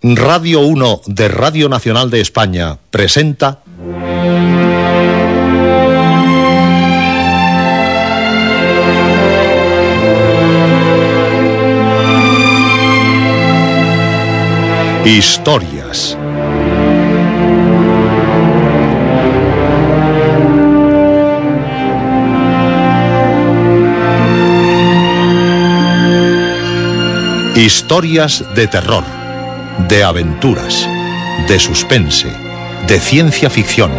Radio 1 de Radio Nacional de España presenta Historias. Historias de terror, de aventuras, de suspense, de ciencia ficción.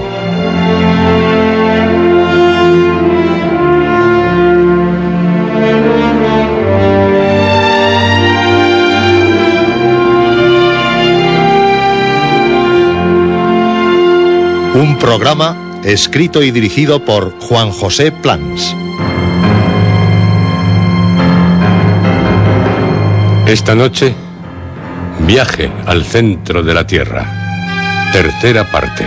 Un programa escrito y dirigido por Juan José Plans. Esta noche, viaje al centro de la Tierra. Tercera parte.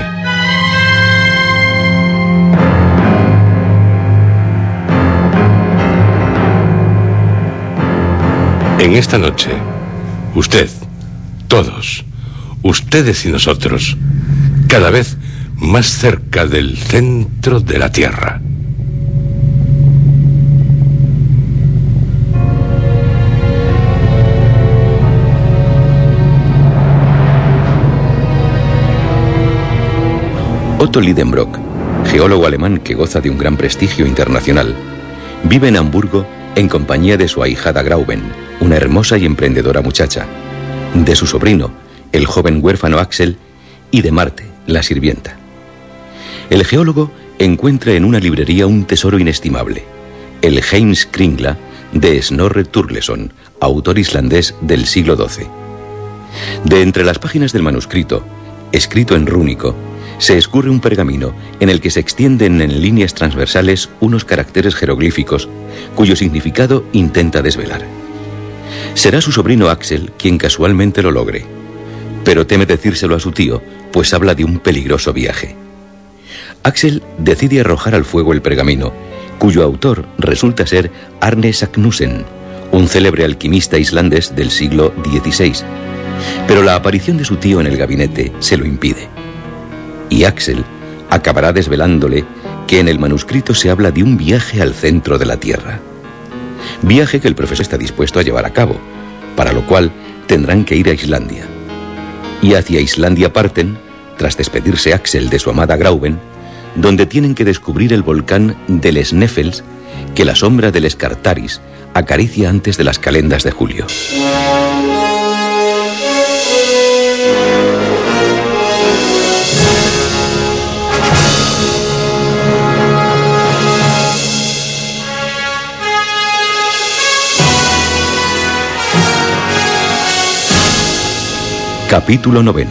En esta noche, usted, todos, ustedes y nosotros, cada vez más cerca del centro de la Tierra. Otto Lidenbrock, geólogo alemán que goza de un gran prestigio internacional, vive en Hamburgo en compañía de su ahijada Grauben, una hermosa y emprendedora muchacha, de su sobrino, el joven huérfano Axel, y de Marte, la sirvienta. El geólogo encuentra en una librería un tesoro inestimable, el Heimskringla de Snorre Sturleson, autor islandés del siglo XII. De entre las páginas del manuscrito, escrito en rúnico, se escurre un pergamino en el que se extienden en líneas transversales unos caracteres jeroglíficos cuyo significado intenta desvelar. Será su sobrino Axel quien casualmente lo logre, pero teme decírselo a su tío, pues habla de un peligroso viaje. Axel decide arrojar al fuego el pergamino, cuyo autor resulta ser Arne Saknussen, un célebre alquimista islandés del siglo XVI, pero la aparición de su tío en el gabinete se lo impide. Y Axel acabará desvelándole que en el manuscrito se habla de un viaje al centro de la Tierra. Viaje que el profesor está dispuesto a llevar a cabo, para lo cual tendrán que ir a Islandia. Y hacia Islandia parten, tras despedirse Axel de su amada Grauben, donde tienen que descubrir el volcán del Sneffels que la sombra del Skartaris acaricia antes de las calendas de julio. Capítulo 9.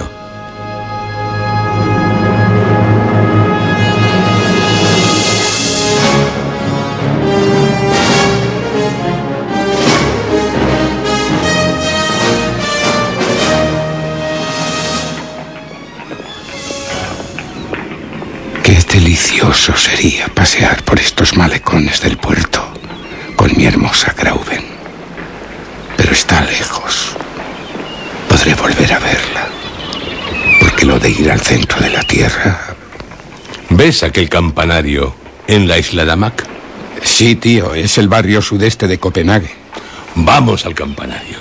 Qué delicioso sería pasear por estos malecones del puerto con mi hermosa Grauben. Pero está lejos. Podré volver a verla, porque lo de ir al centro de la Tierra... ¿Ves aquel campanario en la isla Damak? Sí, tío, es el barrio sudeste de Copenhague. Vamos al campanario.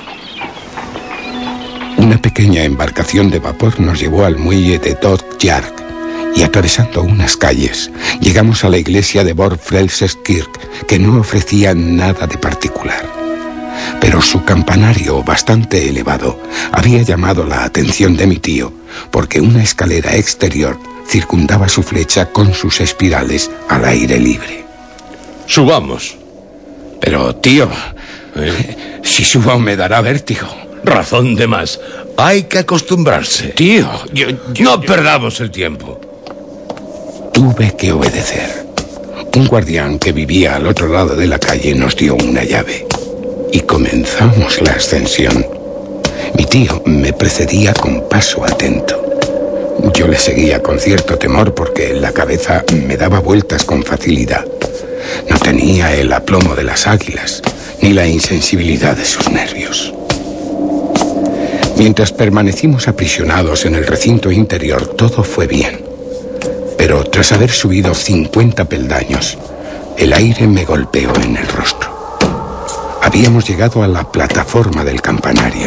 Una pequeña embarcación de vapor nos llevó al muelle de Dodjark y atravesando unas calles llegamos a la iglesia de Borfrelseskirk, que no ofrecía nada de particular. Pero su campanario, bastante elevado, había llamado la atención de mi tío, porque una escalera exterior circundaba su flecha con sus espirales al aire libre. Subamos. Pero, tío, si subo me dará vértigo. Razón de más. Hay que acostumbrarse. Tío, no perdamos el tiempo. Tuve que obedecer. Un guardián que vivía al otro lado de la calle nos dio una llave. Y comenzamos la ascensión. Mi tío me precedía con paso atento. Yo le seguía con cierto temor porque la cabeza me daba vueltas con facilidad. No tenía el aplomo de las águilas, ni la insensibilidad de sus nervios. Mientras permanecimos aprisionados en el recinto interior, todo fue bien. Pero tras haber subido 50 peldaños, el aire me golpeó en el rostro. Habíamos llegado a la plataforma del campanario.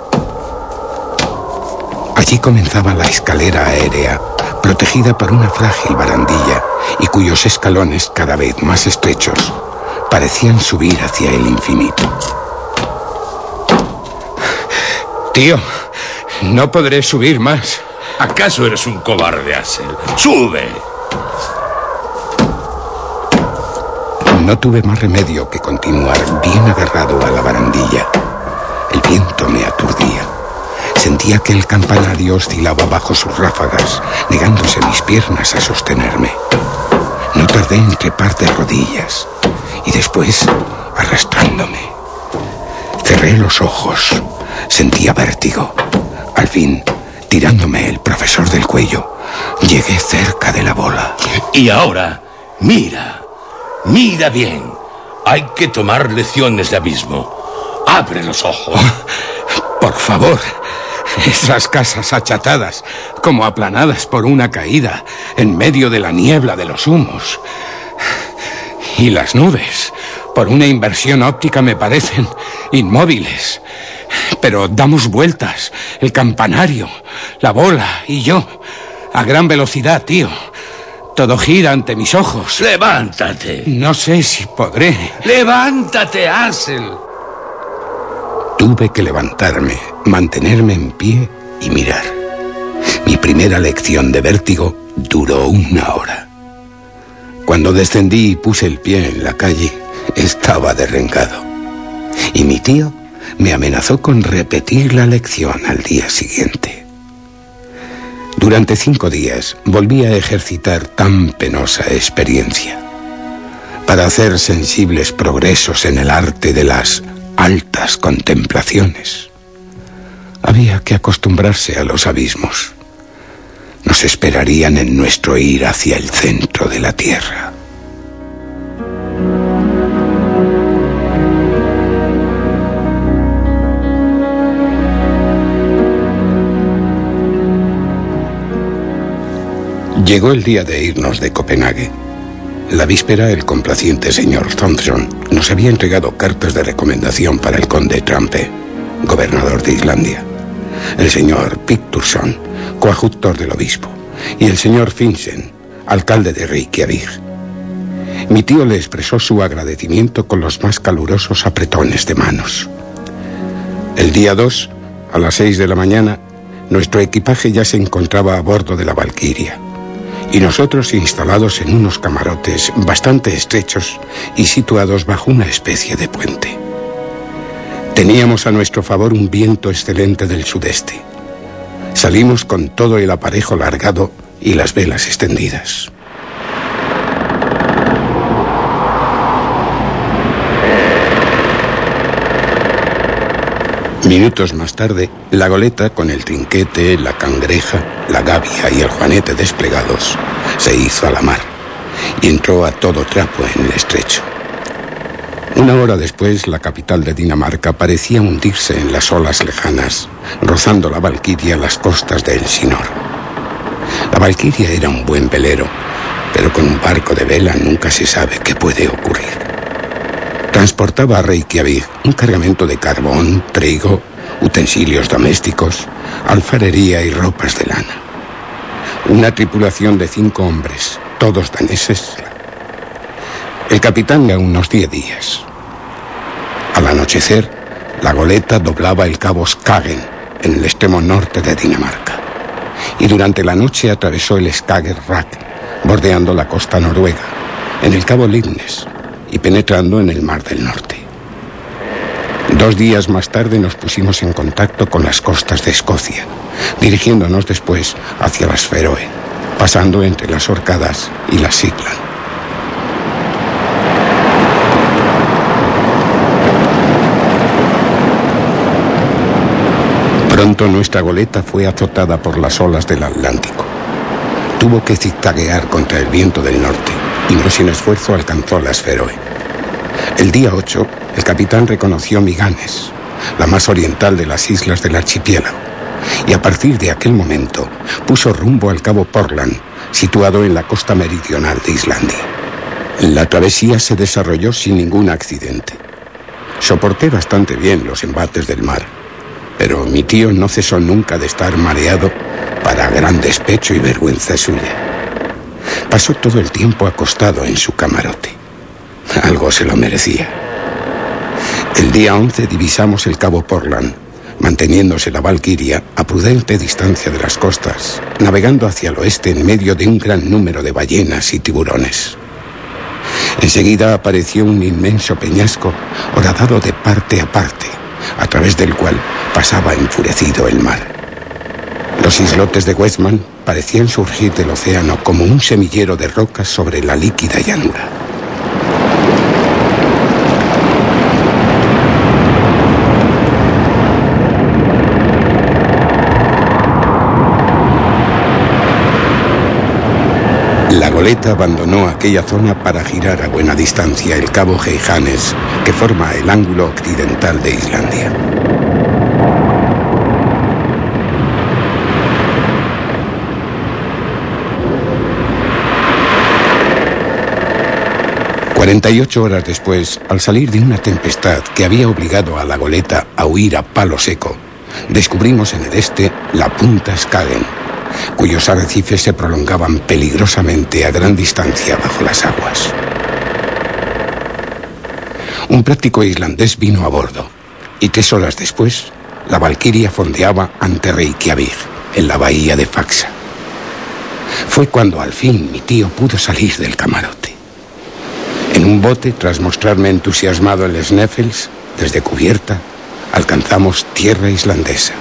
Allí comenzaba la escalera aérea, protegida por una frágil barandilla y cuyos escalones, cada vez más estrechos, parecían subir hacia el infinito. Tío, no podré subir más. ¿Acaso eres un cobarde, Axel? ¡Sube! No tuve más remedio que continuar bien agarrado a la barandilla. El viento me aturdía. Sentía que el campanario oscilaba bajo sus ráfagas, negándose mis piernas a sostenerme. No tardé en trepar de rodillas y después arrastrándome. Cerré los ojos. Sentía vértigo. Al fin, tirándome el profesor del cuello, llegué cerca de la bola. Y ahora, mira bien. Hay que tomar lecciones de abismo. Abre los ojos. Oh, por favor. Esas casas achatadas, como aplanadas por una caída, en medio de la niebla de los humos. Y las nubes, por una inversión óptica, me parecen inmóviles. Pero damos vueltas, el campanario, la bola y yo, a gran velocidad, tío. Todo gira ante mis ojos. ¡Levántate! No sé si podré. ¡Levántate, Axel! Tuve que levantarme, mantenerme en pie y mirar. Mi primera lección de vértigo duró 1 hora. Cuando descendí y puse el pie en la calle, estaba derrengado. Y mi tío me amenazó con repetir la lección al día siguiente. Durante 5 días volví a ejercitar tan penosa experiencia. Para hacer sensibles progresos en el arte de las altas contemplaciones, había que acostumbrarse a los abismos. Nos esperarían en nuestro ir hacia el centro de la tierra. Llegó el día de irnos de Copenhague. La víspera, el complaciente señor Thompson nos había entregado cartas de recomendación para el conde Trampe, gobernador de Islandia, el señor Picturson, coadjutor del obispo, y el señor Finsen, alcalde de Reykjavik. Mi tío le expresó su agradecimiento con los más calurosos apretones de manos. El día 2, a las 6 de la mañana, nuestro equipaje ya se encontraba a bordo de la Valquiria, y nosotros instalados en unos camarotes bastante estrechos y situados bajo una especie de puente. Teníamos a nuestro favor un viento excelente del sudeste. Salimos con todo el aparejo largado y las velas extendidas. Minutos más tarde, la goleta, con el trinquete, la cangreja, la gavia y el juanete desplegados, se hizo a la mar y entró a todo trapo en el estrecho. 1 hora después, la capital de Dinamarca parecía hundirse en las olas lejanas, rozando la Valquiria las costas de Elsinor. La Valquiria era un buen velero, pero con un barco de vela nunca se sabe qué puede ocurrir. Transportaba a Reykjavik un cargamento de carbón, trigo, utensilios domésticos, alfarería y ropas de lana. Una tripulación de 5 hombres, todos daneses. El capitán de unos 10 días. Al anochecer, la goleta doblaba el cabo Skagen, en el extremo norte de Dinamarca. Y durante la noche atravesó el Skagerrak, bordeando la costa noruega, en el cabo Lindnes y penetrando en el Mar del Norte. 2 días más tarde nos pusimos en contacto con las costas de Escocia, dirigiéndonos después hacia las Feroe, pasando entre las Orcadas y las Shetland. Pronto nuestra goleta fue azotada por las olas del Atlántico. Tuvo que zigzaguear contra el viento del norte y no sin esfuerzo alcanzó las Feroe. El día 8, el capitán reconoció Miganes, la más oriental de las islas del archipiélago, y a partir de aquel momento puso rumbo al cabo Portland, situado en la costa meridional de Islandia. La travesía se desarrolló sin ningún accidente. Soporté bastante bien los embates del mar, pero mi tío no cesó nunca de estar mareado, para gran despecho y vergüenza suya. Pasó todo el tiempo acostado en su camarote. Algo se lo merecía. El día 11 divisamos el cabo Portland, manteniéndose la Valkyria a prudente distancia de las costas, navegando hacia el oeste en medio de un gran número de ballenas y tiburones. Enseguida apareció un inmenso peñasco horadado de parte a parte, a través del cual pasaba enfurecido el mar. Los islotes de Westman parecían surgir del océano como un semillero de rocas sobre la líquida llanura. La goleta abandonó aquella zona para girar a buena distancia el cabo Heijanes, que forma el ángulo occidental de Islandia. «48 horas después, al salir de una tempestad que había obligado a la goleta a huir a palo seco, descubrimos en el este la punta Skagen, cuyos arrecifes se prolongaban peligrosamente a gran distancia bajo las aguas. Un práctico islandés vino a bordo, y 3 horas después, la Valkyria fondeaba ante Reykjavik, en la bahía de Faxa. Fue cuando al fin mi tío pudo salir del camarote. En un bote, tras mostrarme entusiasmado el Sneffels, desde cubierta, alcanzamos tierra islandesa.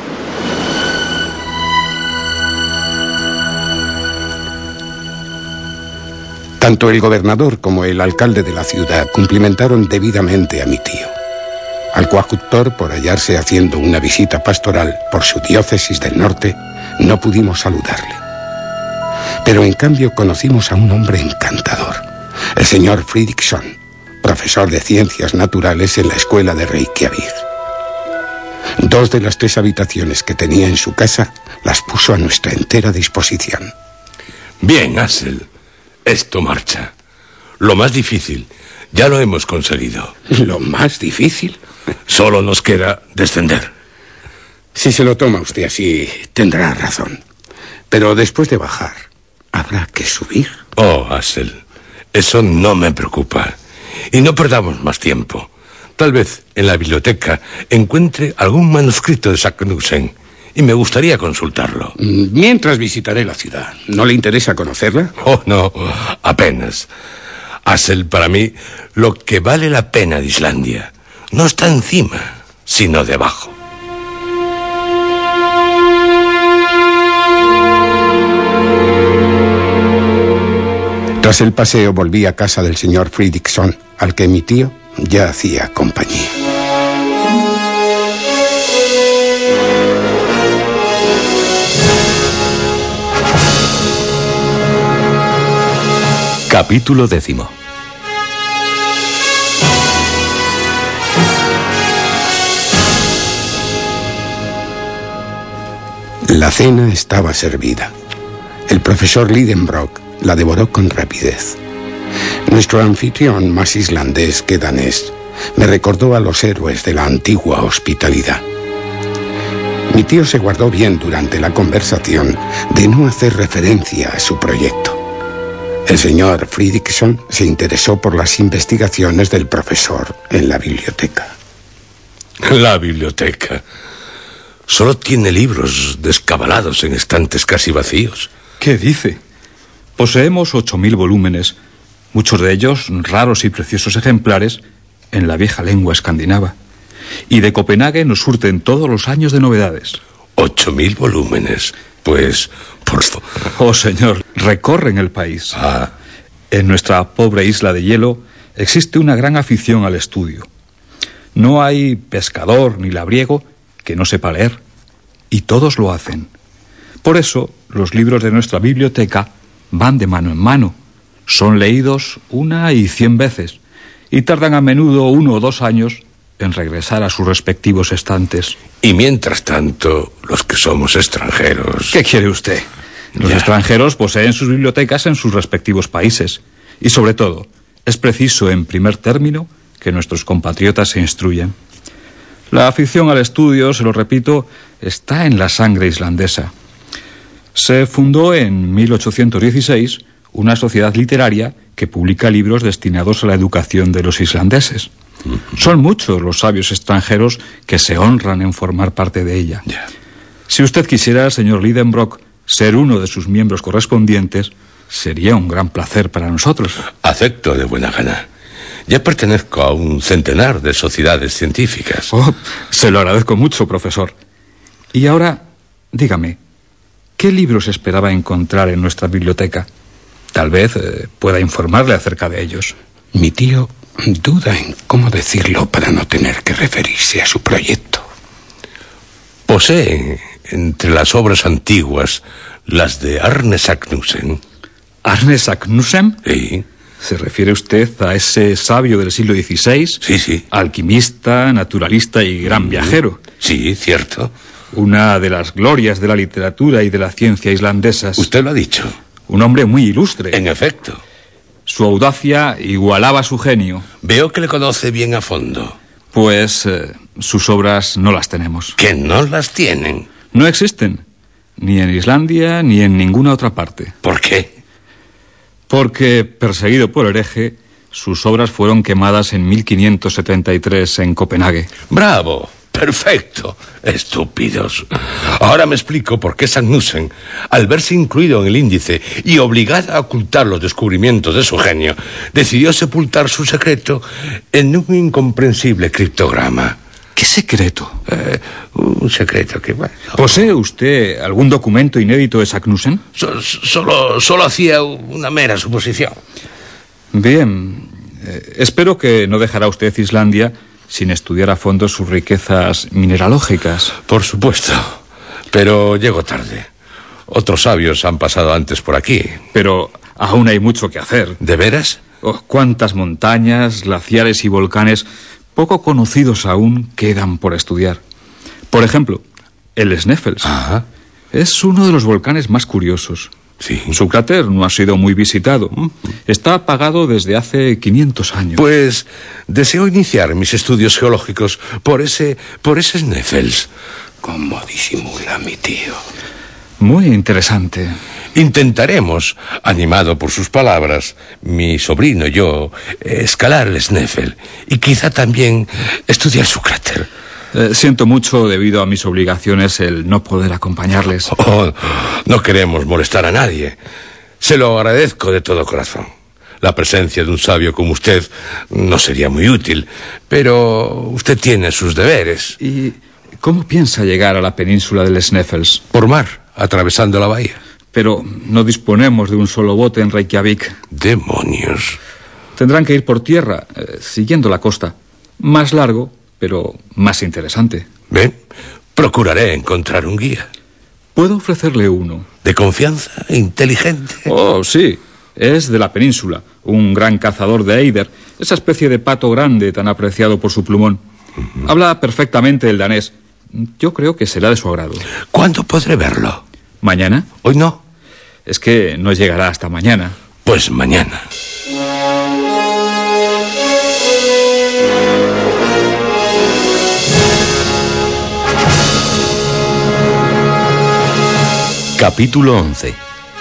Tanto el gobernador como el alcalde de la ciudad cumplimentaron debidamente a mi tío. Al coadjutor, por hallarse haciendo una visita pastoral por su diócesis del norte, no pudimos saludarle. Pero en cambio conocimos a un hombre encantador, el señor Fridriksson, profesor de ciencias naturales en la escuela de Reykjavik. 2 de las 3 habitaciones que tenía en su casa las puso a nuestra entera disposición. Bien, Axel, esto marcha. Lo más difícil ya lo hemos conseguido. ¿Lo más difícil? Solo nos queda descender. Si se lo toma usted así, tendrá razón. Pero después de bajar, ¿habrá que subir? Oh, Axel, eso no me preocupa. Y no perdamos más tiempo. Tal vez en la biblioteca encuentre algún manuscrito de Saknussemm y me gustaría consultarlo. Mientras visitaré la ciudad. ¿No le interesa conocerla? Oh, no, apenas. Axel, para mí, lo que vale la pena de Islandia no está encima, sino debajo. Tras el paseo volví a casa del señor Fridriksson, al que mi tío ya hacía compañía. Capítulo 10. La cena estaba servida. El profesor Lidenbrock la devoró con rapidez. Nuestro anfitrión, más islandés que danés, me recordó a los héroes de la antigua hospitalidad. Mi tío se guardó bien durante la conversación de no hacer referencia a su proyecto. El señor Fridriksson se interesó por las investigaciones del profesor en la biblioteca. La biblioteca solo tiene libros descabalados en estantes casi vacíos. ¿Qué dice? Poseemos 8.000 volúmenes, muchos de ellos raros y preciosos ejemplares en la vieja lengua escandinava. Y de Copenhague nos surten todos los años de novedades. 8.000 volúmenes. Pues, por favor. Oh, señor, recorren el país. Ah. En nuestra pobre isla de hielo existe una gran afición al estudio. No hay pescador ni labriego que no sepa leer, y todos lo hacen. Por eso, los libros de nuestra biblioteca van de mano en mano. Son leídos 1 y 100 veces, y tardan a menudo 1 o 2 años en regresar a sus respectivos estantes. Y mientras tanto, los que somos extranjeros... ¿Qué quiere usted? Los extranjeros poseen sus bibliotecas en sus respectivos países. Y sobre todo, es preciso, en primer término, que nuestros compatriotas se instruyan. La afición al estudio, se lo repito, está en la sangre islandesa. Se fundó en 1816 una sociedad literaria que publica libros destinados a la educación de los islandeses. Son muchos los sabios extranjeros que se honran en formar parte de ella. Si usted quisiera, señor Lidenbrock, ser uno de sus miembros correspondientes, sería un gran placer para nosotros. Acepto de buena gana. Ya pertenezco a un centenar de sociedades científicas. Oh, se lo agradezco mucho, profesor. Y ahora, dígame, ¿qué libros esperaba encontrar en nuestra biblioteca? Tal vez pueda informarle acerca de ellos. Mi tío duda en cómo decirlo para no tener que referirse a su proyecto. Posee entre las obras antiguas las de Arne Saknussemm. ¿Arne Saknussemm? Sí. ¿Se refiere usted a ese sabio del siglo XVI? Sí. Alquimista, naturalista y gran viajero. Sí, cierto. Una de las glorias de la literatura y de la ciencia islandesas. Usted lo ha dicho. Un hombre muy ilustre. En efecto. Su audacia igualaba su genio. Veo que le conoce bien a fondo. Pues sus obras no las tenemos. ¿Que no las tienen? No existen. Ni en Islandia ni en ninguna otra parte. ¿Por qué? Porque, perseguido por hereje, sus obras fueron quemadas en 1573 en Copenhague. ¡Bravo! ¡Perfecto! Estúpidos. Ahora me explico por qué Saknussemm, al verse incluido en el índice y obligado a ocultar los descubrimientos de su genio, decidió sepultar su secreto en un incomprensible criptograma. ¿Qué secreto? Un secreto que, bueno... ¿Posee usted algún documento inédito de Saknussemm? Solo hacía una mera suposición. Bien. Espero que no dejará usted Islandia sin estudiar a fondo sus riquezas mineralógicas. Por supuesto. Pero llego tarde. Otros sabios han pasado antes por aquí. Pero aún hay mucho que hacer. ¿De veras? Oh, cuántas montañas, glaciares y volcanes poco conocidos aún quedan por estudiar. Por ejemplo, el Sneffels. Ajá. Es uno de los volcanes más curiosos. Sí. Su cráter no ha sido muy visitado. Está apagado desde hace 500 años. Pues deseo iniciar mis estudios geológicos por ese Sneffels. ¿Cómo disimula mi tío? Muy interesante. Intentaremos, animado por sus palabras, mi sobrino y yo, escalar el Sneffels y quizá también estudiar su cráter. Siento mucho, debido a mis obligaciones, el no poder acompañarles. Oh, no queremos molestar a nadie. Se lo agradezco de todo corazón. La presencia de un sabio como usted no sería muy útil, pero usted tiene sus deberes. ¿Y cómo piensa llegar a la península del Sneffels? Por mar, atravesando la bahía. Pero no disponemos de un solo bote en Reykjavik. ¡Demonios! Tendrán que ir por tierra, siguiendo la costa. Más largo, pero más interesante. Bien, procuraré encontrar un guía. ¿Puedo ofrecerle uno? ¿De confianza? ¿Inteligente? Oh, sí. Es de la península. Un gran cazador de eider. Esa especie de pato grande tan apreciado por su plumón. Habla perfectamente el danés. Yo creo que será de su agrado. ¿Cuándo podré verlo? ¿Mañana? ¿Hoy no? Es que no llegará hasta mañana. Pues mañana. Capítulo 11.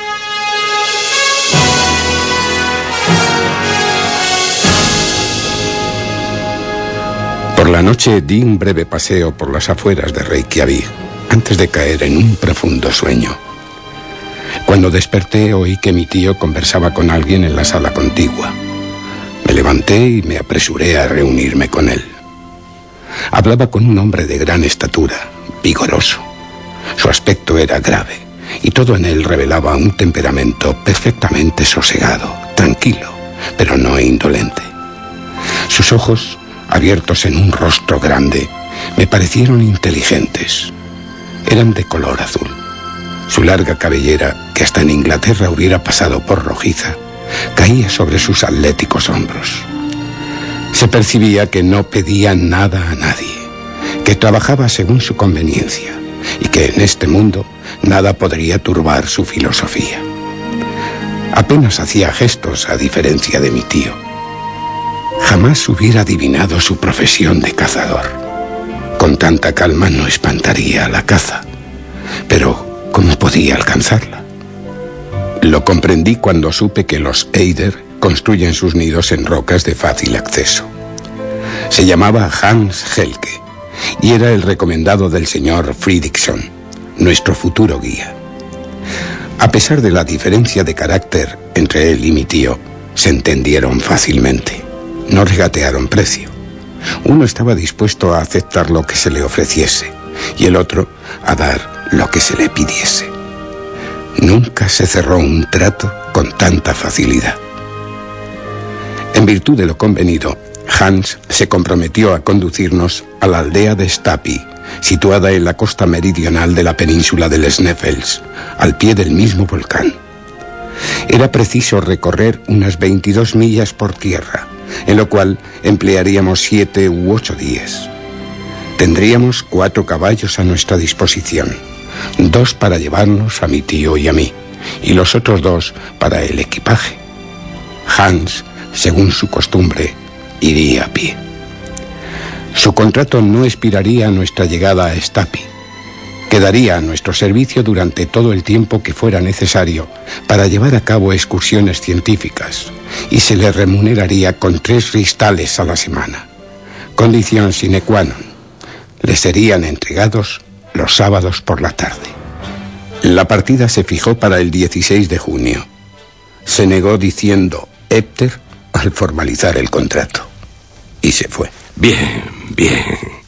Por la noche di un breve paseo por las afueras de Reykjavik, antes de caer en un profundo sueño. Cuando desperté oí que mi tío conversaba con alguien en la sala contigua. Me levanté y me apresuré a reunirme con él. Hablaba con un hombre de gran estatura, vigoroso. Su aspecto era grave y todo en él revelaba un temperamento perfectamente sosegado, tranquilo, pero no indolente. Sus ojos, abiertos en un rostro grande, me parecieron inteligentes. Eran de color azul. Su larga cabellera, que hasta en Inglaterra hubiera pasado por rojiza, caía sobre sus atléticos hombros. Se percibía que no pedía nada a nadie, que trabajaba según su conveniencia y que en este mundo nada podría turbar su filosofía. Apenas hacía gestos, a diferencia de mi tío. Jamás hubiera adivinado su profesión de cazador. Con tanta calma no espantaría a la caza, pero ¿cómo podía alcanzarla? Lo comprendí cuando supe que los Eider construyen sus nidos en rocas de fácil acceso. Se llamaba Hans Helke y era el recomendado del señor Fridriksson, nuestro futuro guía. A pesar de la diferencia de carácter entre él y mi tío, se entendieron fácilmente. No regatearon precio. Uno estaba dispuesto a aceptar lo que se le ofreciese y el otro a dar lo que se le pidiese. Nunca se cerró un trato con tanta facilidad. En virtud de lo convenido, Hans se comprometió a conducirnos a la aldea de Stapi, situada en la costa meridional de la península del Sneffels, al pie del mismo volcán. Era preciso recorrer unas 22 millas por tierra, en lo cual emplearíamos 7 u 8 días. Tendríamos 4 caballos a nuestra disposición, 2 para llevarnos a mi tío y a mí, y los otros 2 para el equipaje. Hans, según su costumbre, iría a pie. Su contrato no expiraría a nuestra llegada a Stapi. Quedaría a nuestro servicio durante todo el tiempo que fuera necesario para llevar a cabo excursiones científicas y se le remuneraría con 3 ristales a la semana, condición sine qua non. Le serían entregados los sábados por la tarde. La partida se fijó para el 16 de junio. Se negó diciendo Hepter al formalizar el contrato y se fue. Bien, bien.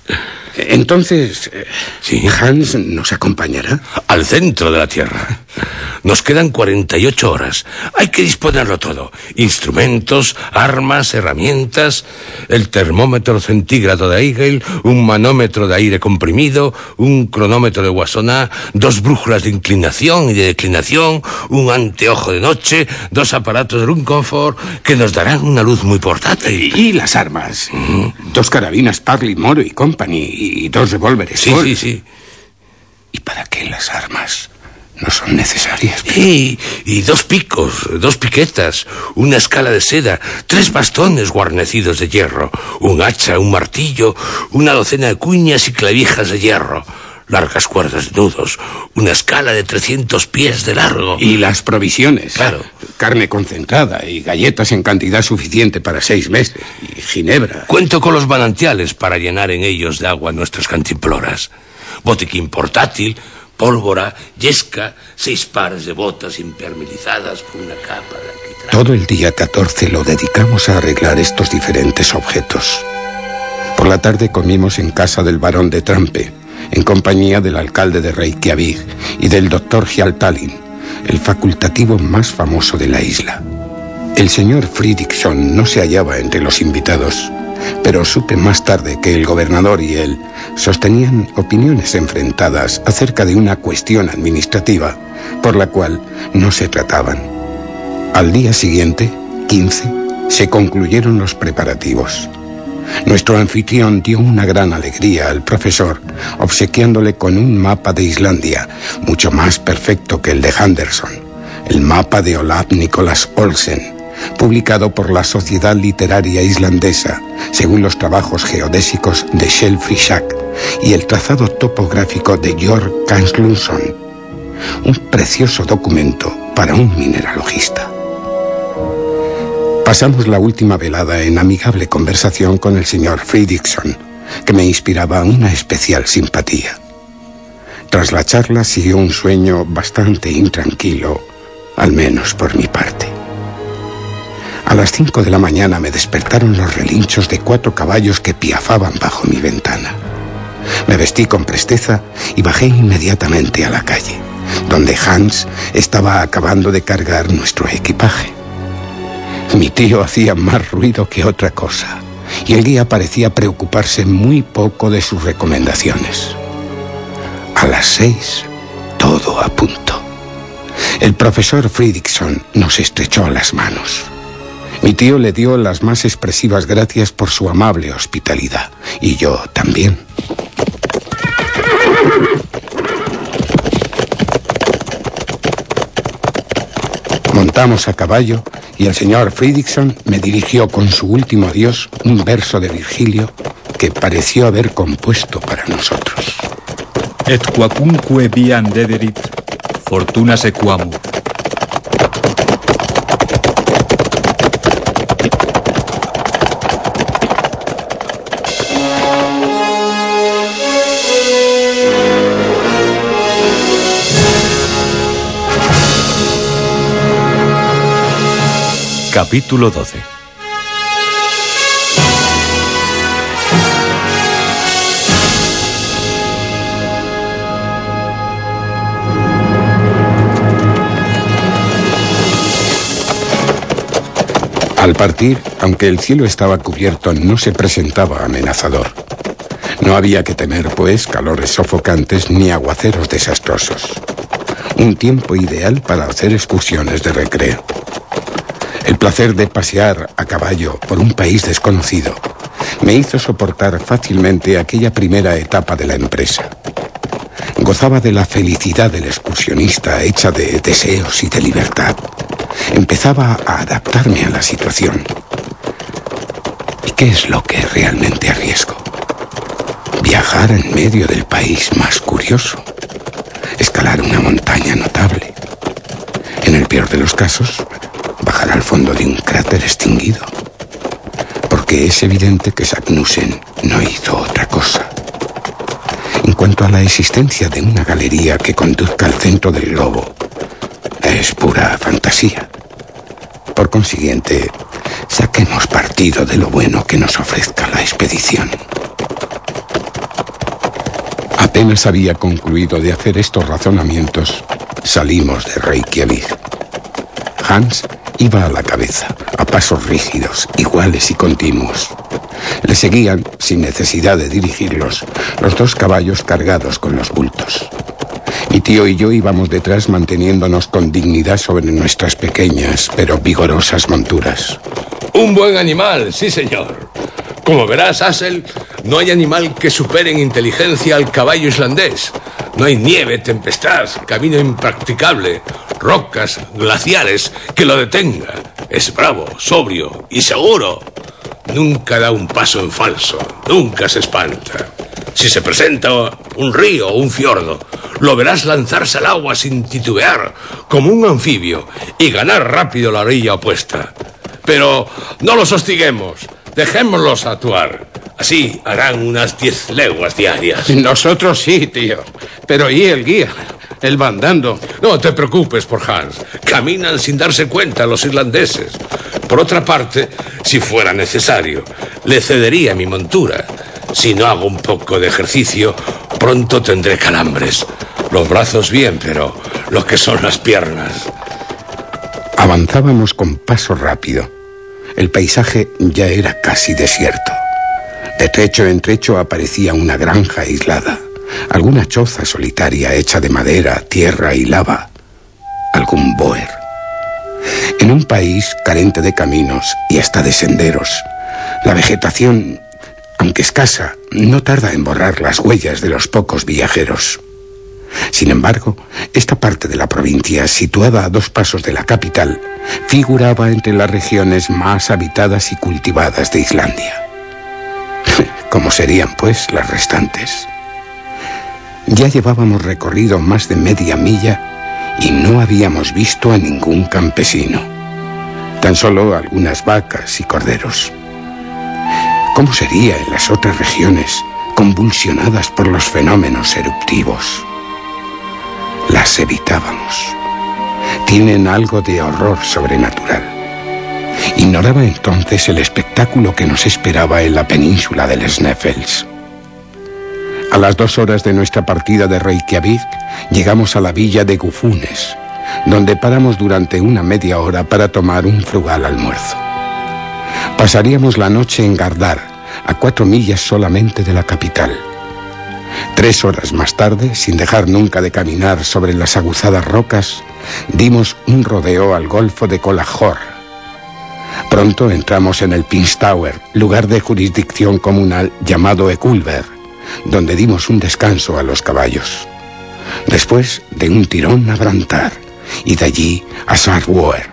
Entonces, ¿sí? ¿Hans nos acompañará? Al centro de la Tierra. Nos quedan 48 horas. Hay que disponerlo todo. Instrumentos, armas, herramientas, el termómetro centígrado de Eigel, un manómetro de aire comprimido, un cronómetro de Wassoná, 2 brújulas de inclinación y de declinación, un anteojo de noche, 2 aparatos de Runconfort que nos darán una luz muy portátil. Y las armas. 2 carabinas Parley, Moro y Company y 2 revólveres. Sí. ¿Y para qué las armas? No son necesarias. Y 2 picos, 2 piquetas, una escala de seda, 3 bastones guarnecidos de hierro, un hacha, un martillo, una docena de cuñas y clavijas de hierro, largas cuerdas de nudos, una escala de 300 pies de largo. Y las provisiones. Claro. Carne concentrada y galletas en cantidad suficiente para 6 meses. Y ginebra. Cuento con los manantiales para llenar en ellos de agua nuestras cantimploras. Botiquín portátil, pólvora, yesca, 6 pares de botas impermeabilizadas con una capa de alquitrán. Todo el día 14 lo dedicamos a arreglar estos diferentes objetos. Por la tarde comimos en casa del barón de Trampe, en compañía del alcalde de Reykjavik y del doctor Hjaltalin, el facultativo más famoso de la isla. El señor Fridriksson no se hallaba entre los invitados, pero supe más tarde que el gobernador y él sostenían opiniones enfrentadas acerca de una cuestión administrativa por la cual no se trataban. Al día siguiente, 15, se concluyeron los preparativos. Nuestro anfitrión dio una gran alegría al profesor, obsequiándole con un mapa de Islandia, mucho más perfecto que el de Henderson, el mapa de Olaf Nicolas Olsen, publicado por la Sociedad Literaria Islandesa, según los trabajos geodésicos de Kjell Frisak y el trazado topográfico de Georg Kanslundsson. Un precioso documento para un mineralogista. Pasamos la última velada en amigable conversación con el señor Fridriksson, que me inspiraba una especial simpatía. Tras la charla siguió un sueño bastante intranquilo, al menos por mi parte. A las 5 de la mañana me despertaron los relinchos de 4 caballos que piafaban bajo mi ventana. Me vestí con presteza y bajé inmediatamente a la calle, donde Hans estaba acabando de cargar nuestro equipaje. Mi tío hacía más ruido que otra cosa, y el guía parecía preocuparse muy poco de sus recomendaciones. A las 6, todo a punto. El profesor Fridriksson nos estrechó las manos. Mi tío le dio las más expresivas gracias por su amable hospitalidad, y yo también. Montamos a caballo y el señor Fridriksson me dirigió con su último adiós un verso de Virgilio que pareció haber compuesto para nosotros. Et quacunque viam dederit, fortuna sequamur. Capítulo 12. Al partir, aunque el cielo estaba cubierto, no se presentaba amenazador. No había que temer, pues, calores sofocantes ni aguaceros desastrosos. Un tiempo ideal para hacer excursiones de recreo. El placer de pasear a caballo por un país desconocido me hizo soportar fácilmente aquella primera etapa de la empresa. Gozaba de la felicidad del excursionista hecha de deseos y de libertad. Empezaba a adaptarme a la situación. ¿Y qué es lo que realmente arriesgo? Viajar en medio del país más curioso. Escalar una montaña notable. En el peor de los casos, bajar al fondo de un cráter extinguido. Porque es evidente que Saknussemm no hizo otra cosa. En cuanto a la existencia de una galería que conduzca al centro del globo, es pura fantasía. Por consiguiente, saquemos partido de lo bueno que nos ofrezca la expedición. Apenas había concluido de hacer estos razonamientos, salimos de Reykjavik. Hans iba a la cabeza, a pasos rígidos, iguales y continuos. Le seguían, sin necesidad de dirigirlos, los dos caballos cargados con los bultos. Mi tío y yo íbamos detrás manteniéndonos con dignidad sobre nuestras pequeñas pero vigorosas monturas. Un buen animal, sí señor. Como verás, Hassel, no hay animal que supere en inteligencia al caballo islandés. No hay nieve, tempestad, camino impracticable, rocas, glaciares que lo detenga. Es bravo, sobrio y seguro. Nunca da un paso en falso, nunca se espanta. Si se presenta un río o un fiordo, lo verás lanzarse al agua sin titubear, como un anfibio, y ganar rápido la orilla opuesta. Pero no los hostiguemos, dejémoslos actuar. Así harán unas 10 leguas diarias. Nosotros sí, tío. Pero ¿y el guía? El bandando. No te preocupes por Hans. Caminan sin darse cuenta los irlandeses. Por otra parte, si fuera necesario, le cedería mi montura. Si no hago un poco de ejercicio, pronto tendré calambres. Los brazos bien, pero lo que son las piernas. Avanzábamos con paso rápido. El paisaje ya era casi desierto. De trecho en trecho aparecía una granja aislada, alguna choza solitaria hecha de madera, tierra y lava, algún bóer. En un país carente de caminos y hasta de senderos, la vegetación, aunque escasa, no tarda en borrar las huellas de los pocos viajeros. Sin embargo, esta parte de la provincia, situada a 2 pasos de la capital, figuraba entre las regiones más habitadas y cultivadas de Islandia. ¿Cómo serían, pues, las restantes? Ya llevábamos recorrido más de media milla y no habíamos visto a ningún campesino. Tan solo algunas vacas y corderos. ¿Cómo sería en las otras regiones, convulsionadas por los fenómenos eruptivos? Las evitábamos. Tienen algo de horror sobrenatural. Ignoraba entonces el espectáculo que nos esperaba en la península del Sneffels. A las 2 horas de nuestra partida de Reykjavik, llegamos a la villa de Gufunes, donde paramos durante una media hora para tomar un frugal almuerzo. Pasaríamos la noche en Gardar, a 4 millas solamente de la capital. 3 horas más tarde, sin dejar nunca de caminar sobre las aguzadas rocas, dimos un rodeo al golfo de Kolahor. Pronto entramos en el Pinstower, lugar de jurisdicción comunal llamado Ekulver, donde dimos un descanso a los caballos. Después de un tirón a Brantar y de allí a Sarwoer.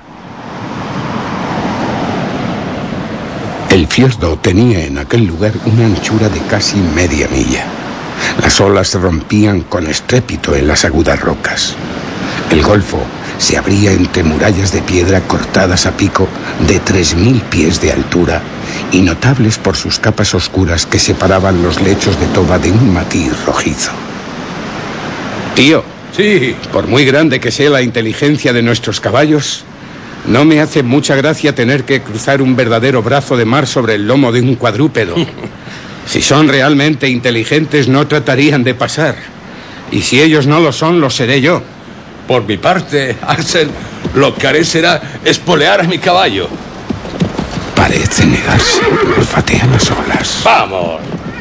El fiordo tenía en aquel lugar una anchura de casi media milla. Las olas se rompían con estrépito en las agudas rocas. El golfo se abría entre murallas de piedra cortadas a pico de 3000 pies de altura y notables por sus capas oscuras que separaban los lechos de toba de un matiz rojizo. Tío. Sí. Por muy grande que sea la inteligencia de nuestros caballos, no me hace mucha gracia tener que cruzar un verdadero brazo de mar sobre el lomo de un cuadrúpedo. Si son realmente inteligentes, no tratarían de pasar. Y si ellos no lo son, lo seré yo. Por mi parte, Axel, lo que haré será espolear a mi caballo. Parece negarse. Olfatea las olas. ¡Vamos!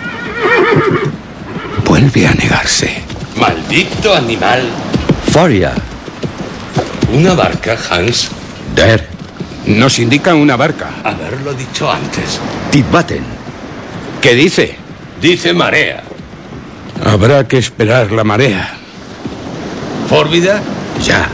Vuelve a negarse. ¡Maldito animal! Faria. ¿Una barca, Hans? Der. Nos indican una barca. Haberlo dicho antes. Tidbaten. ¿Qué dice? Dice marea. Habrá que esperar la marea. ¿Fórvida? Ya.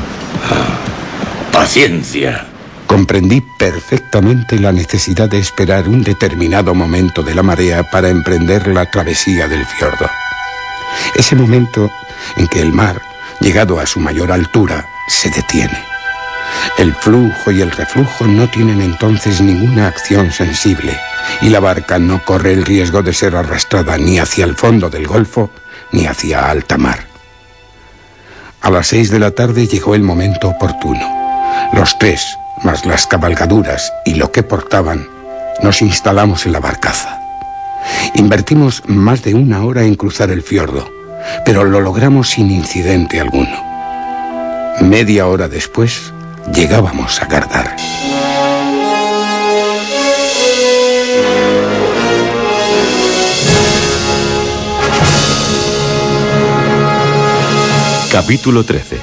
Paciencia. Comprendí perfectamente la necesidad de esperar un determinado momento de la marea para emprender la travesía del fiordo. Ese momento en que el mar, llegado a su mayor altura, se detiene. El flujo y el reflujo no tienen entonces ninguna acción sensible y la barca no corre el riesgo de ser arrastrada ni hacia el fondo del golfo ni hacia alta mar. A las 6 de la tarde llegó el momento oportuno. Los tres, más las cabalgaduras y lo que portaban, nos instalamos en la barcaza. Invertimos más de 1 hora en cruzar el fiordo, pero lo logramos sin incidente alguno. Media hora después, llegábamos a Gardar. Capítulo 13.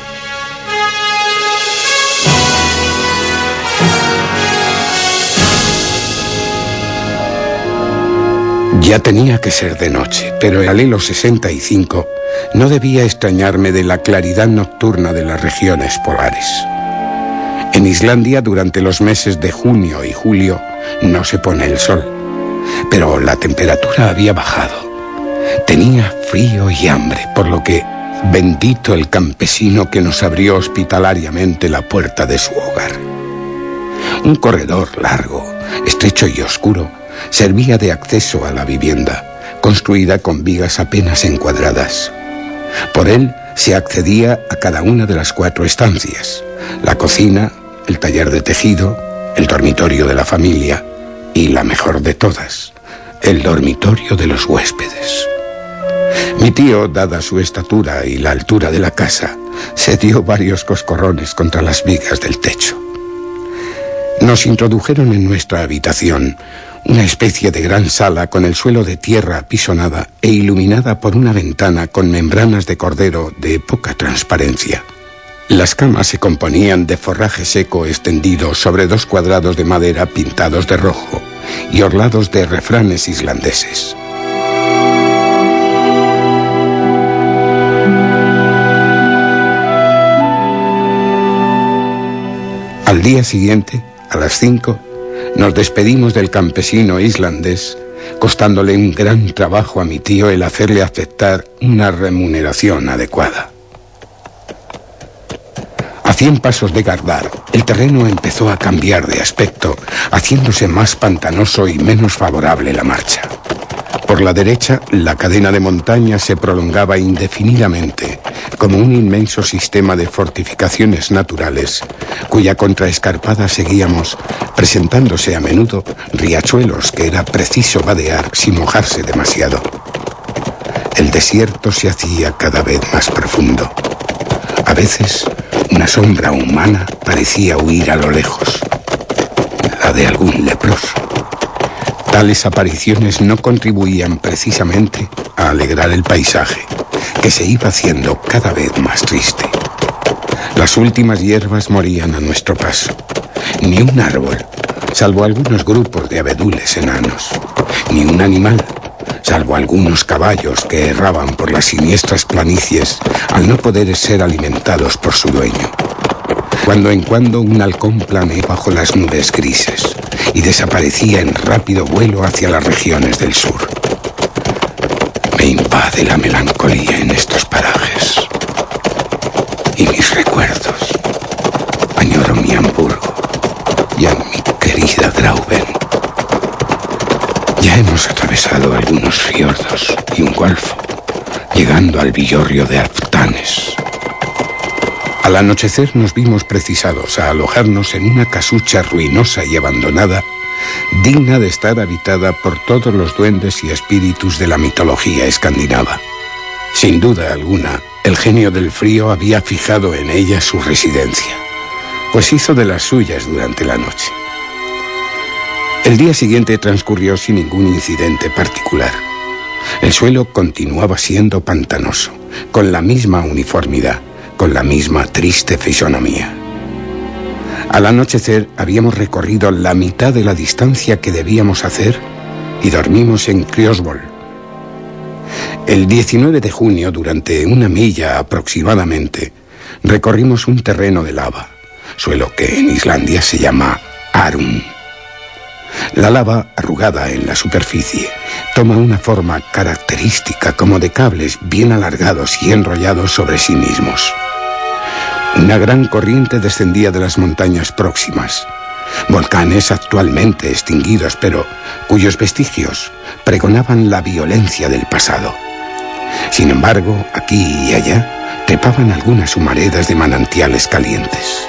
Ya tenía que ser de noche, pero el alelo 65 no debía extrañarme de la claridad nocturna de las regiones polares. En Islandia, durante los meses de junio y julio, no se pone el sol, pero la temperatura había bajado. Tenía frío y hambre, por lo que bendito el campesino que nos abrió hospitalariamente la puerta de su hogar. Un corredor largo, estrecho y oscuro servía de acceso a la vivienda, construida con vigas apenas encuadradas. Por él se accedía a cada una de las 4 estancias: la cocina, el taller de tejido, el dormitorio de la familia y, la mejor de todas, el dormitorio de los huéspedes. Mi tío, dada su estatura y la altura de la casa, se dio varios coscorrones contra las vigas del techo. Nos introdujeron en nuestra habitación, una especie de gran sala con el suelo de tierra apisonada e iluminada por una ventana con membranas de cordero de poca transparencia. Las camas se componían de forraje seco extendido sobre 2 cuadrados de madera pintados de rojo y orlados de refranes islandeses. Al día siguiente, a las 5, nos despedimos del campesino islandés, costándole un gran trabajo a mi tío el hacerle aceptar una remuneración adecuada. A 100 pasos de Gardar, el terreno empezó a cambiar de aspecto, haciéndose más pantanoso y menos favorable la marcha. Por la derecha, la cadena de montañas se prolongaba indefinidamente, como un inmenso sistema de fortificaciones naturales, cuya contraescarpada seguíamos, presentándose a menudo riachuelos que era preciso vadear sin mojarse demasiado. El desierto se hacía cada vez más profundo. A veces, una sombra humana parecía huir a lo lejos, la de algún leproso. Tales apariciones no contribuían precisamente a alegrar el paisaje, que se iba haciendo cada vez más triste. Las últimas hierbas morían a nuestro paso. ni un árbol, salvo algunos grupos de abedules enanos, ni un animal, salvo algunos caballos que erraban por las siniestras planicies al no poder ser alimentados por su dueño. Cuando en cuando un halcón planeaba bajo las nubes grises y desaparecía en rápido vuelo hacia las regiones del sur. Me invade la melancolía en estos parajes. Y mis recuerdos. Añoro mi Hamburgo y a mi querida Grauben. Ya hemos atravesado algunos fiordos y un golfo, llegando al villorrio de Aftanes. Al anochecer nos vimos precisados a alojarnos en una casucha ruinosa y abandonada, digna de estar habitada por todos los duendes y espíritus de la mitología escandinava. Sin duda alguna, el genio del frío había fijado en ella su residencia, pues hizo de las suyas durante la noche. El día siguiente transcurrió sin ningún incidente particular. El suelo continuaba siendo pantanoso, con la misma uniformidad, con la misma triste fisonomía. Al anochecer habíamos recorrido la mitad de la distancia que debíamos hacer y dormimos en Kriosvoll. El 19 de junio, durante una milla aproximadamente, recorrimos un terreno de lava, suelo que en Islandia se llama Arun. La lava, arrugada en la superficie, toma una forma característica como de cables bien alargados y enrollados sobre sí mismos. Una gran corriente descendía de las montañas próximas, volcanes actualmente extinguidos, pero cuyos vestigios pregonaban la violencia del pasado. Sin embargo, aquí y allá trepaban algunas humaredas de manantiales calientes.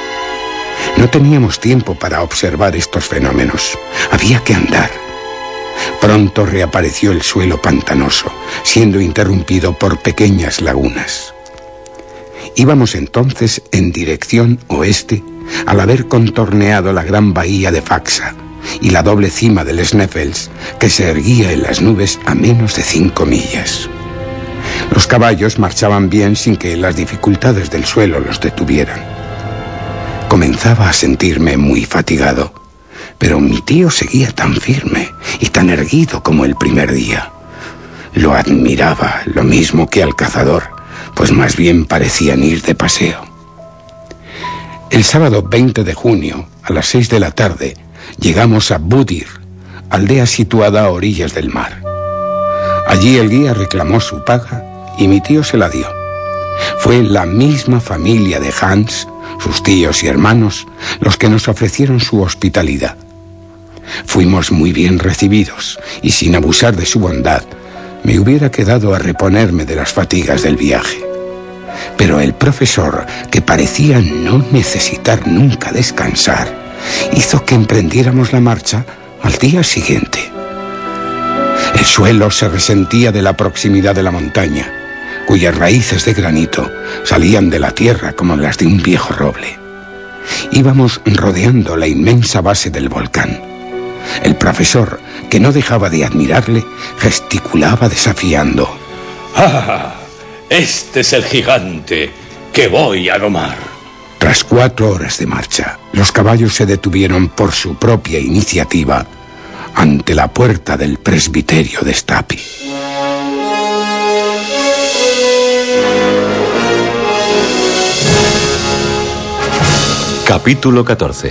No teníamos tiempo para observar estos fenómenos. Había que andar. Pronto reapareció el suelo pantanoso, siendo interrumpido por pequeñas lagunas. Íbamos entonces en dirección oeste, al haber contorneado la gran bahía de Faxa y la doble cima del Sneffels, que se erguía en las nubes a menos de 5 millas. Los caballos marchaban bien sin que las dificultades del suelo los detuvieran. Comenzaba a sentirme muy fatigado, pero mi tío seguía tan firme y tan erguido como el primer día. Lo admiraba, lo mismo que al cazador, pues más bien parecían ir de paseo. El sábado 20 de junio, a las 6 de la tarde, llegamos a Budir, aldea situada a orillas del mar. Allí el guía reclamó su paga y mi tío se la dio. Fue la misma familia de Hans, sus tíos y hermanos, los que nos ofrecieron su hospitalidad. Fuimos muy bien recibidos y sin abusar de su bondad, me hubiera quedado a reponerme de las fatigas del viaje. Pero el profesor, que parecía no necesitar nunca descansar, hizo que emprendiéramos la marcha al día siguiente. El suelo se resentía de la proximidad de la montaña, cuyas raíces de granito salían de la tierra como las de un viejo roble. Íbamos rodeando la inmensa base del volcán. El profesor, que no dejaba de admirarle, gesticulaba desafiando. ¡Ah! Este es el gigante que voy a domar. Tras 4 horas de marcha, los caballos se detuvieron por su propia iniciativa ante la puerta del presbiterio de Stapi. Capítulo 14.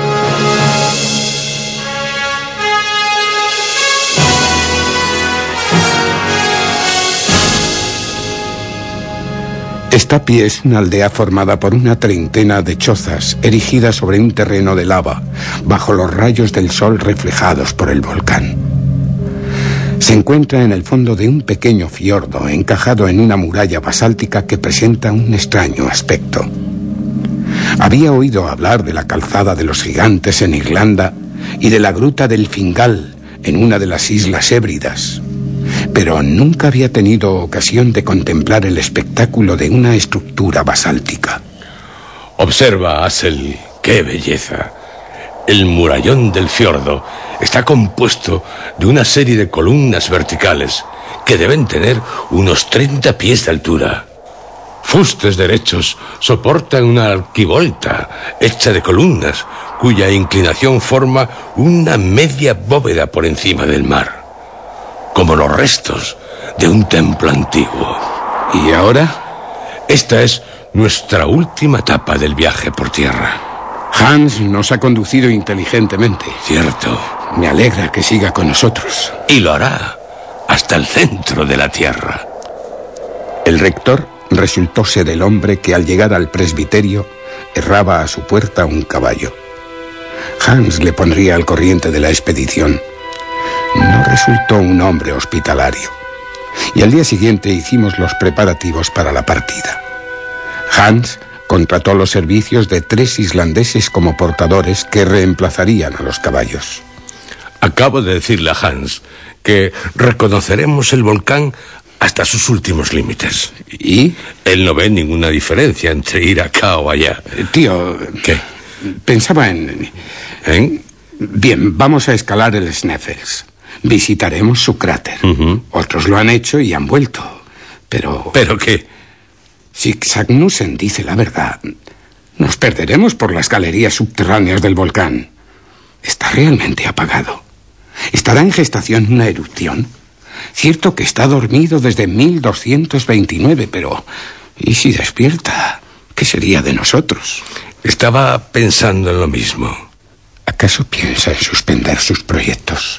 Stapi es una aldea formada por una treintena de chozas erigidas sobre un terreno de lava, bajo los rayos del sol reflejados por el volcán. Se encuentra en el fondo de un pequeño fiordo encajado en una muralla basáltica que presenta un extraño aspecto. Había oído hablar de la calzada de los gigantes en Irlanda y de la gruta del Fingal en una de las Islas Hébridas, pero nunca había tenido ocasión de contemplar el espectáculo de una estructura basáltica. Observa, Asel, qué belleza. El murallón del fiordo está compuesto de una serie de columnas verticales que deben tener unos 30 pies de altura. fustes derechos soportan una arquivolta hecha de columnas, cuya inclinación forma una media bóveda por encima del mar, como los restos de un templo antiguo. ¿Y ahora? Esta es nuestra última etapa del viaje por tierra. Hans nos ha conducido inteligentemente. Cierto. Me alegra que siga con nosotros. Y lo hará hasta el centro de la tierra. El rector resultó ser el hombre que al llegar al presbiterio herraba a su puerta un caballo. Hans le pondría al corriente de la expedición. No resultó un hombre hospitalario. Y al día siguiente hicimos los preparativos para la partida. Hans contrató los servicios de 3 islandeses como portadores que reemplazarían a los caballos. Acabo de decirle a Hans que reconoceremos el volcán hasta sus últimos límites. ¿Y? Él no ve ninguna diferencia entre ir acá o allá. Tío... ¿Qué? Pensaba en... Bien, vamos a escalar el Sneffels. Visitaremos su cráter. Otros lo han hecho y han vuelto. Pero... ¿Pero qué? Si Sagnussen dice la verdad, nos perderemos por las galerías subterráneas del volcán. Está realmente apagado. ¿Estará en gestación una erupción? Cierto que está dormido desde 1229, pero... ¿y si despierta? ¿Qué sería de nosotros? Estaba pensando en lo mismo. ¿Acaso piensa en suspender sus proyectos?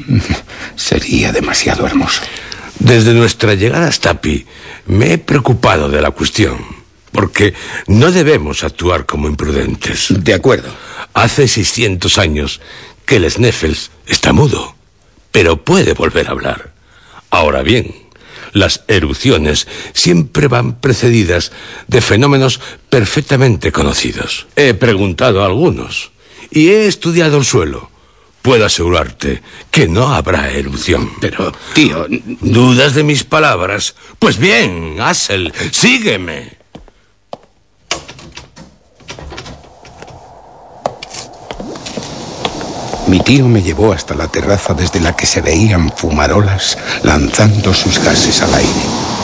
Sería demasiado hermoso. Desde nuestra llegada a Stapi me he preocupado de la cuestión, porque no debemos actuar como imprudentes. De acuerdo. Hace 600 años que el Sneffels está mudo, pero puede volver a hablar. Ahora bien, las erupciones siempre van precedidas de fenómenos perfectamente conocidos. He preguntado a algunos y he estudiado el suelo. Puedo asegurarte que no habrá erupción. Pero, tío... ¿Dudas de mis palabras? Pues bien, Axel, sígueme. Mi tío me llevó hasta la terraza desde la que se veían fumarolas lanzando sus gases al aire.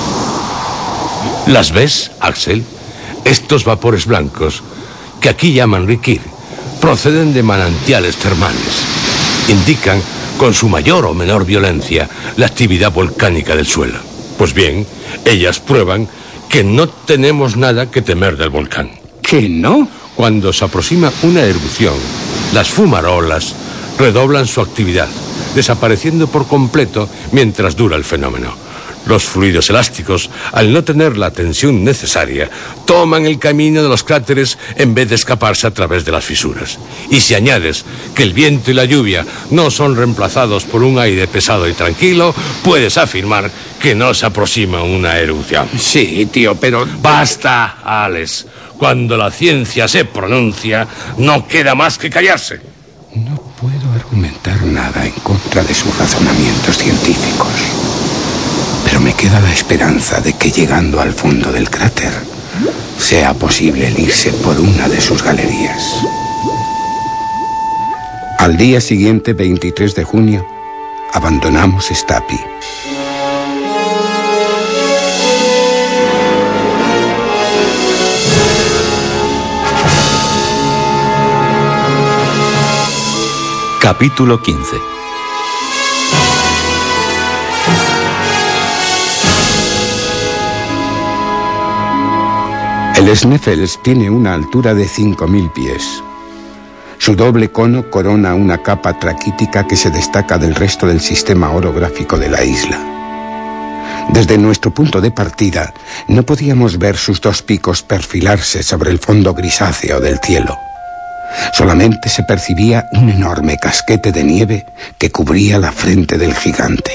¿Las ves, Axel? Estos vapores blancos, que aquí llaman rikir, proceden de manantiales termales. Indican, con su mayor o menor violencia, la actividad volcánica del suelo. Pues bien, ellas prueban que no tenemos nada que temer del volcán. ¿Que no? Cuando se aproxima una erupción, las fumarolas redoblan su actividad, desapareciendo por completo mientras dura el fenómeno. Los fluidos elásticos, al no tener la tensión necesaria, toman el camino de los cráteres en vez de escaparse a través de las fisuras. Y si añades que el viento y la lluvia no son reemplazados por un aire pesado y tranquilo, puedes afirmar que no se aproxima una erupción. Sí, tío, pero... ¡Basta, Alex! Cuando la ciencia se pronuncia, no queda más que callarse. No puedo argumentar nada en contra de sus razonamientos científicos. Pero me queda la esperanza de que llegando al fondo del cráter sea posible el irse por una de sus galerías. Al día siguiente, 23 de junio, abandonamos Stapi. Capítulo 15. El Sneffels tiene una altura de 5.000 pies. Su doble cono corona una capa traquítica que se destaca del resto del sistema orográfico de la isla. Desde nuestro punto de partida, no podíamos ver sus 2 picos perfilarse sobre el fondo grisáceo del cielo. Solamente se percibía un enorme casquete de nieve que cubría la frente del gigante.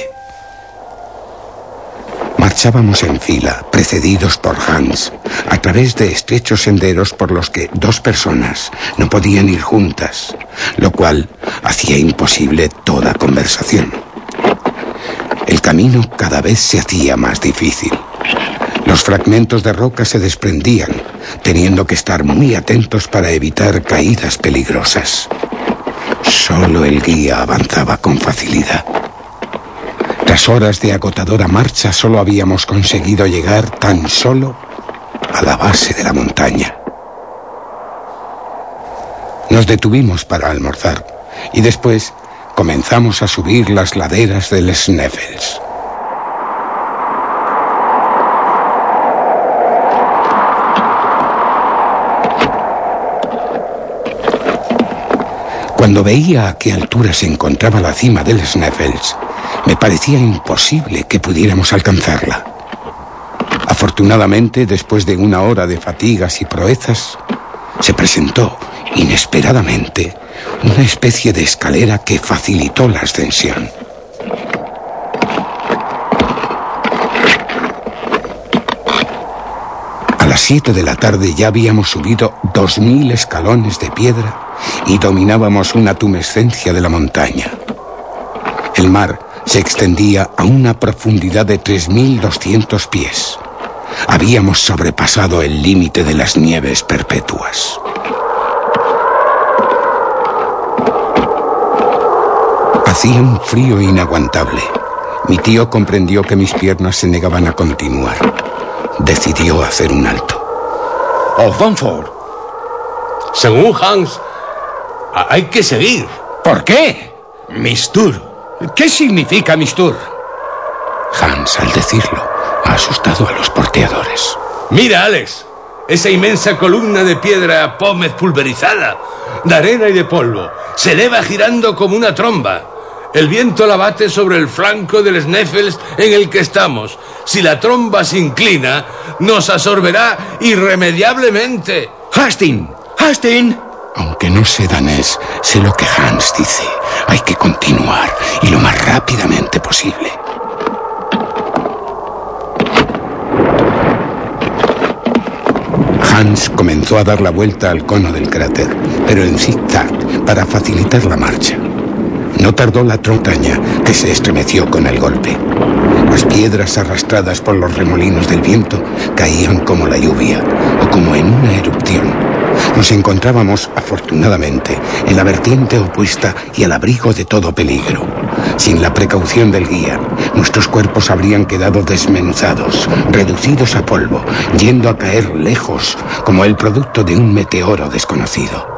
Marchábamos en fila, precedidos por Hans, a través de estrechos senderos por los que 2 personas no podían ir juntas, lo cual hacía imposible toda conversación. El camino cada vez se hacía más difícil. Los fragmentos de roca se desprendían, teniendo que estar muy atentos para evitar caídas peligrosas. Solo el guía avanzaba con facilidad. Tras horas de agotadora marcha, solo habíamos conseguido llegar tan solo a la base de la montaña. Nos detuvimos para almorzar y después comenzamos a subir las laderas del Sneffels. Cuando veía a qué altura se encontraba la cima del Sneffels, me parecía imposible que pudiéramos alcanzarla. Afortunadamente, después de una hora de fatigas y proezas, se presentó inesperadamente una especie de escalera que facilitó la ascensión. A las 7 de la tarde ya habíamos subido 2000 escalones de piedra y dominábamos una tumescencia de la montaña. El mar se extendía a una profundidad de 3200 pies. Habíamos sobrepasado el límite de las nieves perpetuas. Hacía un frío inaguantable. Mi tío comprendió que mis piernas se negaban a continuar. Decidió hacer un alto. ¡Oh, Bamford! Según Hans, hay que seguir. ¿Por qué? Mistur. ¿Qué significa Mistur? Hans, al decirlo, ha asustado a los porteadores. Mira, Alex, esa inmensa columna de piedra pómez pulverizada, de arena y de polvo, se eleva girando como una tromba. El viento la bate sobre el flanco del Sneffels en el que estamos. Si la tromba se inclina, nos absorberá irremediablemente. ¡Hastings! ¡Hastings! Aunque no sé danés, sé lo que Hans dice. Hay que continuar, y lo más rápidamente posible. Hans comenzó a dar la vuelta al cono del cráter, pero en zig-zag para facilitar la marcha. No tardó la montaña, que se estremeció con el golpe. Las piedras arrastradas por los remolinos del viento caían como la lluvia, o como en una erupción. Nos encontrábamos, afortunadamente, en la vertiente opuesta y al abrigo de todo peligro. Sin la precaución del guía, nuestros cuerpos habrían quedado desmenuzados, reducidos a polvo, yendo a caer lejos, como el producto de un meteoro desconocido.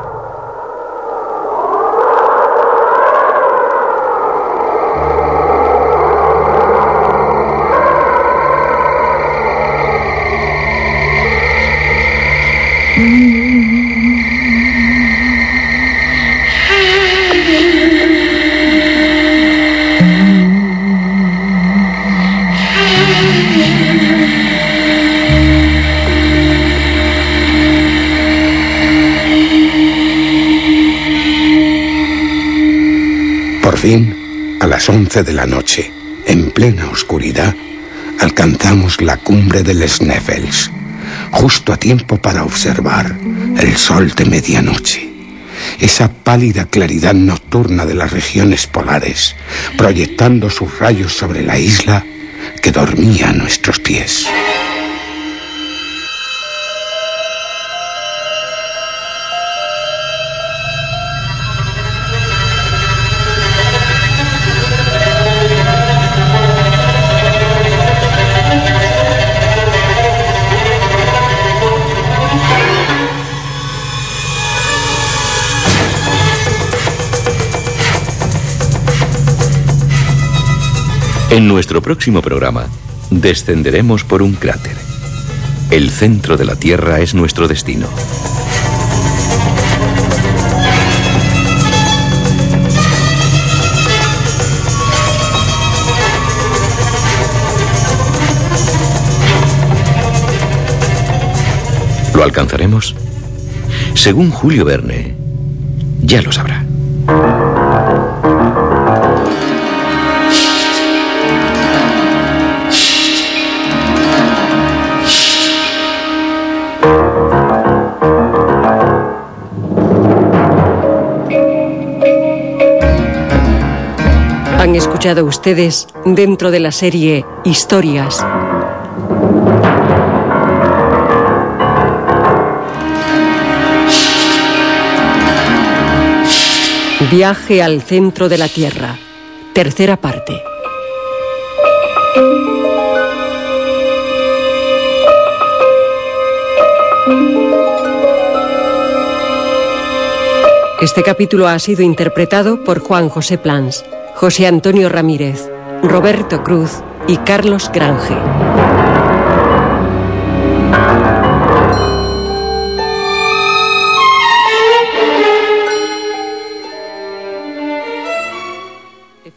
Por fin, a las 11 de la noche, en plena oscuridad, alcanzamos la cumbre del Sneffels, justo a tiempo para observar el sol de medianoche, esa pálida claridad nocturna de las regiones polares, proyectando sus rayos sobre la isla que dormía a nuestros pies. En nuestro próximo programa, descenderemos por un cráter. El centro de la Tierra es nuestro destino. ¿Lo alcanzaremos? Según Julio Verne, ya lo sabrá. Han escuchado ustedes dentro de la serie Historias. Viaje al centro de la Tierra. Tercera parte. Este capítulo ha sido interpretado por Juan José Plans, José Antonio Ramírez, Roberto Cruz y Carlos Grange.